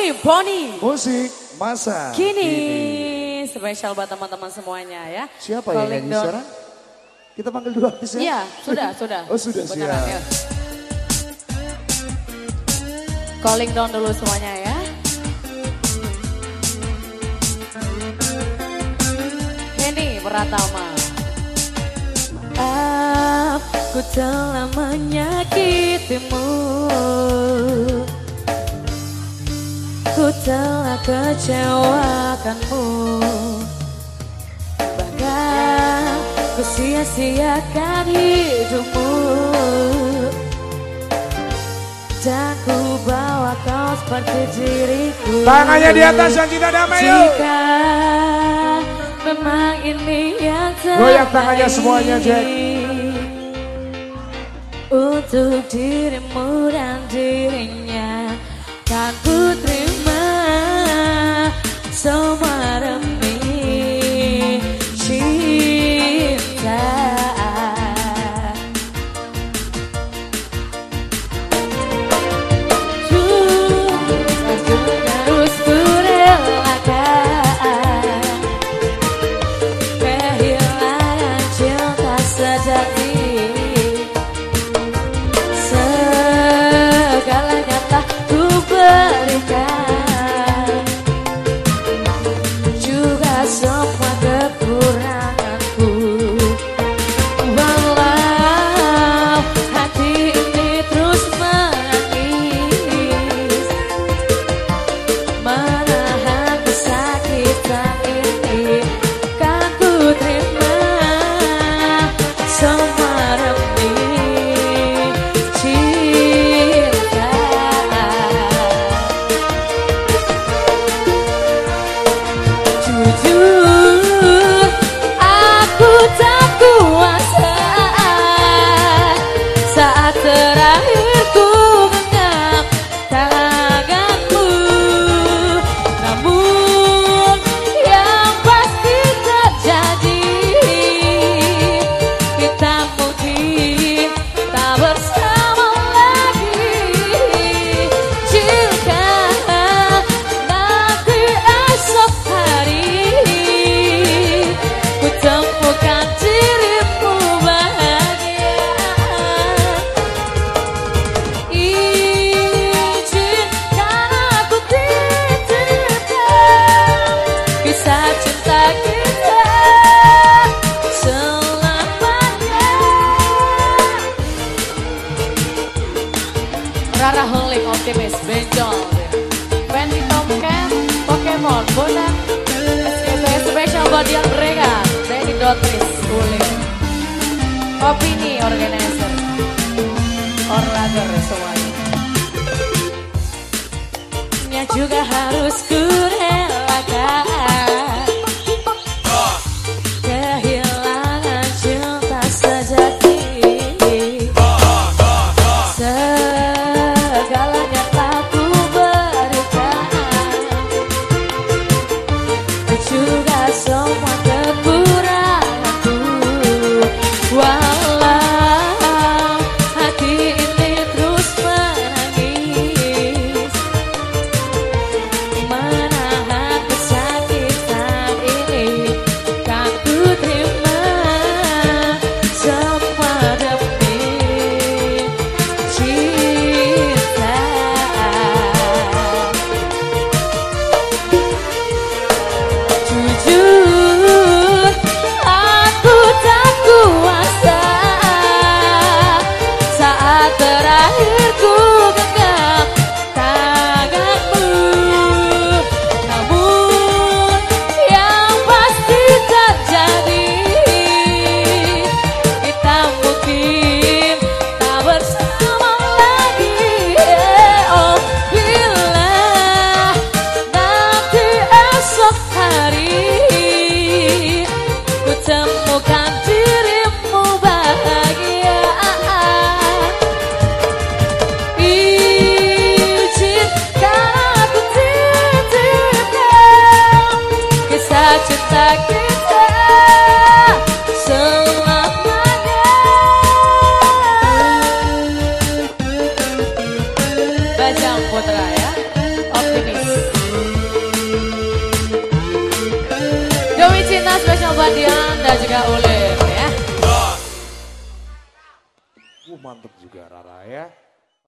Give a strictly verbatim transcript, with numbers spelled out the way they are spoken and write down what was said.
Boni, Boni. Musik masa Kini. Spesial buat teman-teman semuanya ya. Siapa yang nyanyi sekarang? Kita panggil dulu artisnya? Iya, sudah, sudah. Oh sudah, Beneran, siap. ya. Calling down dulu semuanya ya. Henny Pratama. Aku telah menyakitimu, ku telah kecewakanmu, bahkan ku sia-siakan hidupmu, dan ku bawa kau seperti diriku. Tangannya di atas yang cinta damai yuk. Jika memang ini yang terbaik, goyang tangannya semuanya Jack. Untuk dirimu dan dirinya, kan ku terima semua demi cinta. Aku harus ku relakan kehilangan cinta sejati. Segalanya telah ku berikan, juga semua kekuranganku. Walau hati ini terus menangis, menahan kesakitan ini, kan ku terima semua demi cinta. Jujur aku tak kuasa saat terakhir ku genggam tanganmu, namun yang pasti terjadi, kita mungkin tak bersama lagi. Jika nanti esok hari ku temukan dirimu bahagia, izinkan aku titipkan kisah cinta kita selamanya. Rara Holing optimis benjol, Wendy Tomcat, Pokemon, Bonak, S K P Special buat yang mereka, Benny Dotris, Uling, Opini Organizer, Orlager semuanya. Nya juga harus ku relakan kehilangan cinta sejati. Segalanya telah ku berikan, juga semua kekuranganku. Walau hati ini terus menangis, menahan kesakitan cinta spesial buat Dian dan juga Ulin ya. Uh, mantep juga Rara ya.